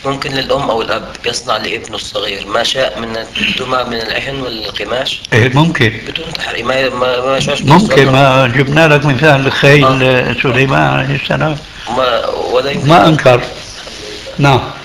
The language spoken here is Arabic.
ممكن للأم أو الأب يصنع لابنه الصغير ما شاء من الدمى من العهن والقماش إيه ممكن. بدون تحريم، ما يشعرش ممكن، بالصدمة. ما جبنا لك مثال خيل آه. سليمان عليه السلام ولا يمكن ما أنكر. نعم.